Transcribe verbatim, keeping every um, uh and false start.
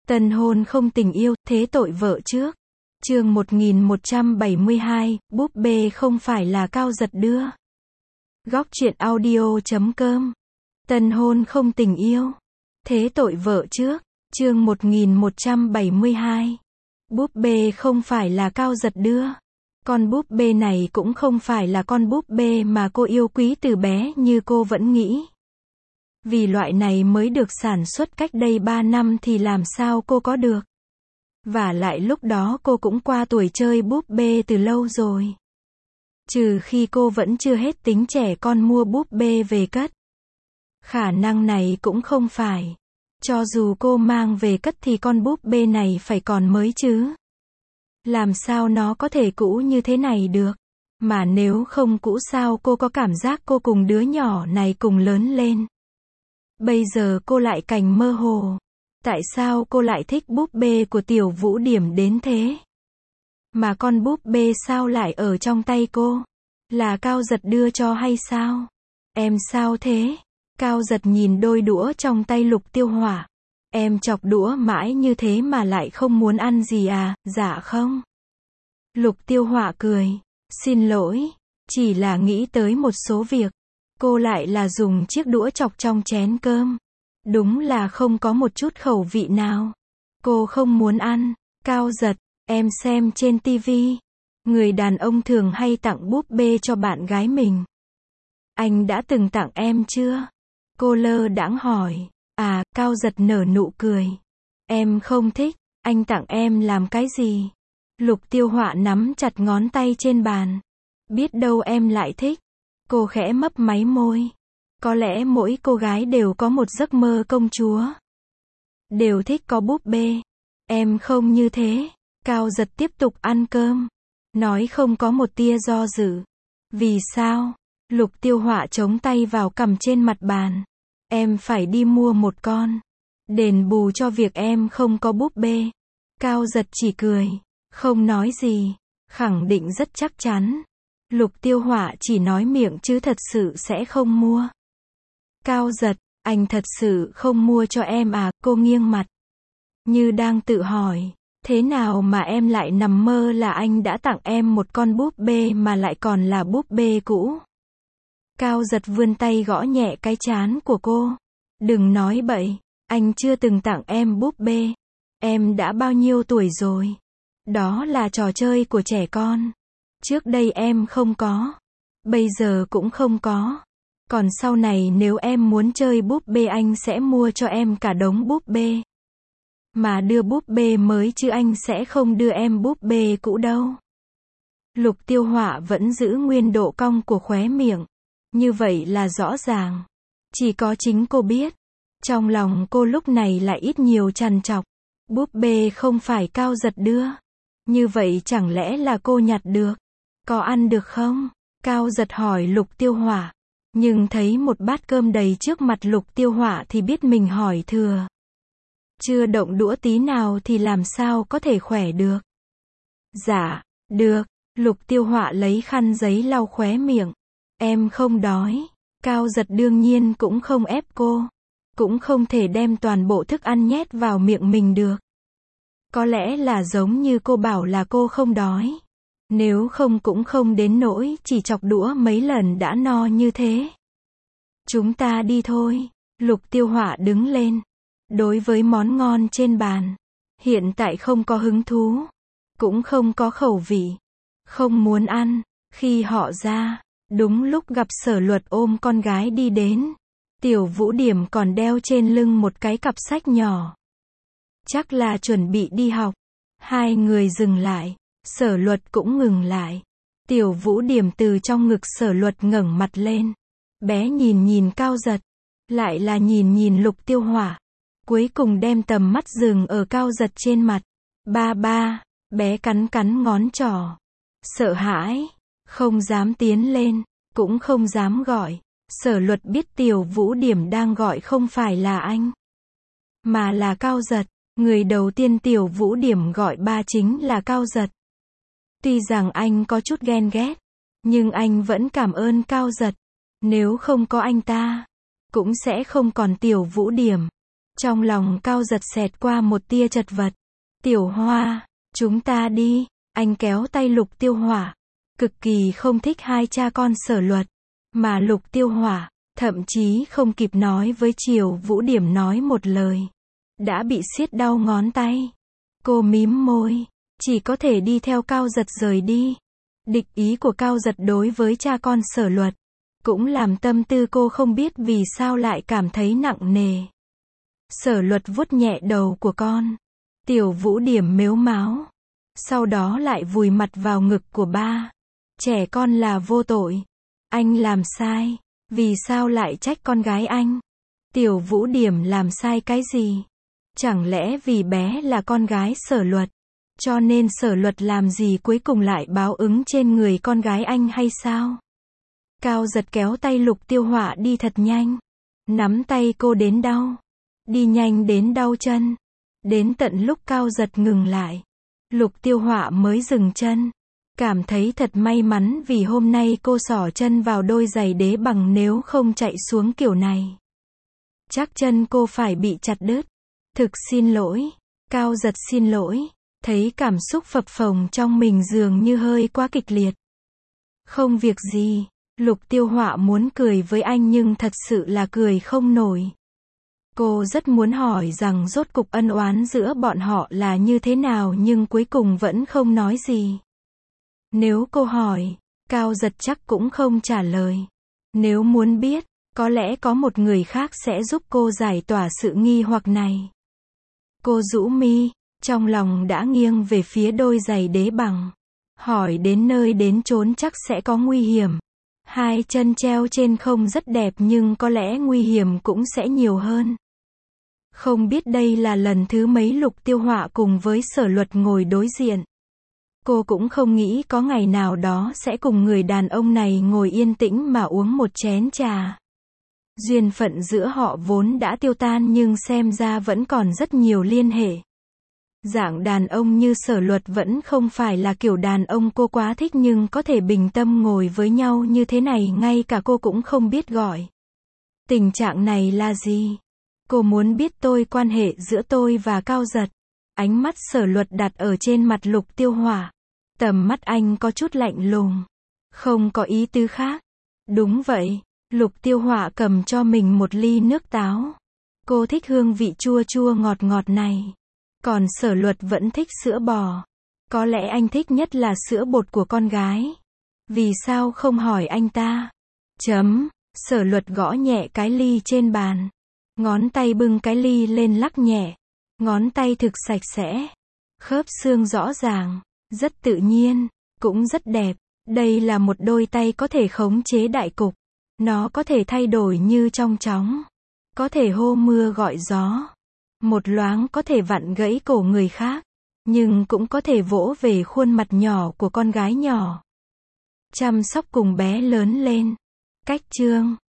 Tân hôn không tình yêu, thế tội vợ trước. Chương một nghìn một trăm bảy mươi hai, búp bê không phải là Cao Giật đưa. Góc truyện audio chấm com. Tân hôn không tình yêu, thế tội vợ trước. Chương một nghìn một trăm bảy mươi hai. Búp bê không phải là Cao Giật đưa. Con búp bê này cũng không phải là con búp bê mà cô yêu quý từ bé như cô vẫn nghĩ. Vì loại này mới được sản xuất cách đây ba năm thì làm sao cô có được. Vả lại lúc đó cô cũng qua tuổi chơi búp bê từ lâu rồi. Trừ khi cô vẫn chưa hết tính trẻ con mua búp bê về cất. Khả năng này cũng không phải. Cho dù cô mang về cất thì con búp bê này phải còn mới chứ. Làm sao nó có thể cũ như thế này được. Mà nếu không cũ sao cô có cảm giác cô cùng đứa nhỏ này cùng lớn lên. Bây giờ cô lại cảnh mơ hồ. Tại sao cô lại thích búp bê của Tiểu Vũ Điểm đến thế? Mà con búp bê sao lại ở trong tay cô? Là Cao Giật đưa cho hay sao? Em sao thế? Cao Giật nhìn đôi đũa trong tay Lục Tiêu Hỏa. Em chọc đũa mãi như thế mà lại không muốn ăn gì à? Dạ không. Lục Tiêu Hỏa cười. Xin lỗi. Chỉ là nghĩ tới một số việc. Cô lại là dùng chiếc đũa chọc trong chén cơm. Đúng là không có một chút khẩu vị nào. Cô không muốn ăn. Cao Giật, em xem trên tivi. Người đàn ông thường hay tặng búp bê cho bạn gái mình. Anh đã từng tặng em chưa? Cô lơ đãng hỏi. À, Cao Giật nở nụ cười. Em không thích. Anh tặng em làm cái gì? Lục Tiêu Hỏa nắm chặt ngón tay trên bàn. Biết đâu em lại thích. Cô khẽ mấp máy môi. Có lẽ mỗi cô gái đều có một giấc mơ công chúa. Đều thích có búp bê. Em không như thế. Cao Giật tiếp tục ăn cơm. Nói không có một tia do dự. Vì sao? Lục Tiêu Hỏa chống tay vào cằm trên mặt bàn. Em phải đi mua một con. Đền bù cho việc em không có búp bê. Cao Giật chỉ cười. Không nói gì. Khẳng định rất chắc chắn. Lục Tiêu Hỏa chỉ nói miệng chứ thật sự sẽ không mua. Cao Giật, anh thật sự không mua cho em à? Cô nghiêng mặt. Như đang tự hỏi. Thế nào mà em lại nằm mơ là anh đã tặng em một con búp bê mà lại còn là búp bê cũ? Cao Giật vươn tay gõ nhẹ cái trán của cô. Đừng nói bậy. Anh chưa từng tặng em búp bê. Em đã bao nhiêu tuổi rồi? Đó là trò chơi của trẻ con. Trước đây em không có. Bây giờ cũng không có. Còn sau này nếu em muốn chơi búp bê anh sẽ mua cho em cả đống búp bê. Mà đưa búp bê mới chứ anh sẽ không đưa em búp bê cũ đâu. Lục Tiêu Hỏa vẫn giữ nguyên độ cong của khóe miệng. Như vậy là rõ ràng. Chỉ có chính cô biết. Trong lòng cô lúc này lại ít nhiều trằn trọc. Búp bê không phải Cao Giật đưa. Như vậy chẳng lẽ là cô nhặt được? Có ăn được không? Cao Giật hỏi Lục Tiêu Hỏa. Nhưng thấy một bát cơm đầy trước mặt Lục Tiêu Hỏa thì biết mình hỏi thừa. Chưa động đũa tí nào thì làm sao có thể khỏe được. Dạ, được. Lục Tiêu Hỏa lấy khăn giấy lau khóe miệng. Em không đói. Cao Giật đương nhiên cũng không ép cô. Cũng không thể đem toàn bộ thức ăn nhét vào miệng mình được. Có lẽ là giống như cô bảo là cô không đói. Nếu không cũng không đến nỗi chỉ chọc đũa mấy lần đã no như thế. Chúng ta đi thôi. Lục Tiêu Hỏa đứng lên. Đối với món ngon trên bàn, hiện tại không có hứng thú. Cũng không có khẩu vị. Không muốn ăn. Khi họ ra, đúng lúc gặp Sở Luật ôm con gái đi đến. Tiểu Vũ Điểm còn đeo trên lưng một cái cặp sách nhỏ. Chắc là chuẩn bị đi học. Hai người dừng lại. Sở Luật cũng ngừng lại. Tiểu Vũ Điểm từ trong ngực Sở Luật ngẩng mặt lên. Bé nhìn nhìn Cao Giật. Lại là nhìn nhìn Lục Tiêu Hỏa. Cuối cùng đem tầm mắt dừng ở Cao Giật trên mặt. Ba ba. Bé cắn cắn ngón trỏ. Sợ hãi. Không dám tiến lên. Cũng không dám gọi. Sở Luật biết Tiểu Vũ Điểm đang gọi không phải là anh. Mà là Cao Giật. Người đầu tiên Tiểu Vũ Điểm gọi ba chính là Cao Giật. Tuy rằng anh có chút ghen ghét. Nhưng anh vẫn cảm ơn Cao Giật. Nếu không có anh ta. Cũng sẽ không còn Tiểu Vũ Điểm. Trong lòng Cao Giật xẹt qua một tia chật vật. Tiểu Hoa, chúng ta đi. Anh kéo tay Lục Tiêu Hỏa. Cực kỳ không thích hai cha con Sở Luật. Mà Lục Tiêu Hỏa, thậm chí không kịp nói với Triều Vũ Điểm nói một lời. Đã bị siết đau ngón tay. Cô mím môi. Chỉ có thể đi theo Cao Giật rời đi. Địch ý của Cao Giật đối với cha con Sở Luật. Cũng làm tâm tư cô không biết vì sao lại cảm thấy nặng nề. Sở Luật vuốt nhẹ đầu của con. Tiểu Vũ Điểm mếu máo. Sau đó lại vùi mặt vào ngực của ba. Trẻ con là vô tội. Anh làm sai. Vì sao lại trách con gái anh? Tiểu Vũ Điểm làm sai cái gì? Chẳng lẽ vì bé là con gái Sở Luật, cho nên Sở Luật làm gì cuối cùng lại báo ứng trên người con gái anh hay sao? Cao Giật kéo tay Lục Tiêu Hỏa đi thật nhanh. Nắm tay cô đến đau. Đi nhanh đến đau chân. Đến tận lúc Cao Giật ngừng lại, Lục Tiêu Hỏa mới dừng chân. Cảm thấy thật may mắn vì hôm nay cô xỏ chân vào đôi giày đế bằng, nếu không chạy xuống kiểu này, chắc chân cô phải bị chặt đứt. Thực xin lỗi. Cao Giật xin lỗi. Thấy cảm xúc phập phồng trong mình dường như hơi quá kịch liệt. Không việc gì. Lục Tiêu Hỏa muốn cười với anh nhưng thật sự là cười không nổi. Cô rất muốn hỏi rằng rốt cục ân oán giữa bọn họ là như thế nào nhưng cuối cùng vẫn không nói gì. Nếu cô hỏi, Cao Giật chắc cũng không trả lời. Nếu muốn biết, có lẽ có một người khác sẽ giúp cô giải tỏa sự nghi hoặc này. Cô rũ mi, trong lòng đã nghiêng về phía đôi giày đế bằng. Hỏi đến nơi đến chốn chắc sẽ có nguy hiểm. Hai chân treo trên không rất đẹp nhưng có lẽ nguy hiểm cũng sẽ nhiều hơn. Không biết đây là lần thứ mấy Lục Tiêu Hỏa cùng với Sở Luật ngồi đối diện. Cô cũng không nghĩ có ngày nào đó sẽ cùng người đàn ông này ngồi yên tĩnh mà uống một chén trà. Duyên phận giữa họ vốn đã tiêu tan nhưng xem ra vẫn còn rất nhiều liên hệ. Dạng đàn ông như Sở Luật vẫn không phải là kiểu đàn ông cô quá thích nhưng có thể bình tâm ngồi với nhau như thế này ngay cả cô cũng không biết gọi. Tình trạng này là gì? Cô muốn biết tôi quan hệ giữa tôi và Cao Giật. Ánh mắt Sở Luật đặt ở trên mặt Lục Tiêu Hỏa. Tầm mắt anh có chút lạnh lùng. Không có ý tứ khác. Đúng vậy. Lục Tiêu Hỏa cầm cho mình một ly nước táo. Cô thích hương vị chua chua ngọt ngọt này. Còn Sở Luật vẫn thích sữa bò. Có lẽ anh thích nhất là sữa bột của con gái. Vì sao không hỏi anh ta? Chấm. Sở Luật gõ nhẹ cái ly trên bàn. Ngón tay bưng cái ly lên lắc nhẹ. Ngón tay thực sạch sẽ. Khớp xương rõ ràng. Rất tự nhiên. Cũng rất đẹp. Đây là một đôi tay có thể khống chế đại cục. Nó có thể thay đổi như trong chóng. Có thể hô mưa gọi gió. Một loáng có thể vặn gãy cổ người khác. Nhưng cũng có thể vỗ về khuôn mặt nhỏ của con gái nhỏ. Chăm sóc cùng bé lớn lên. Cách chương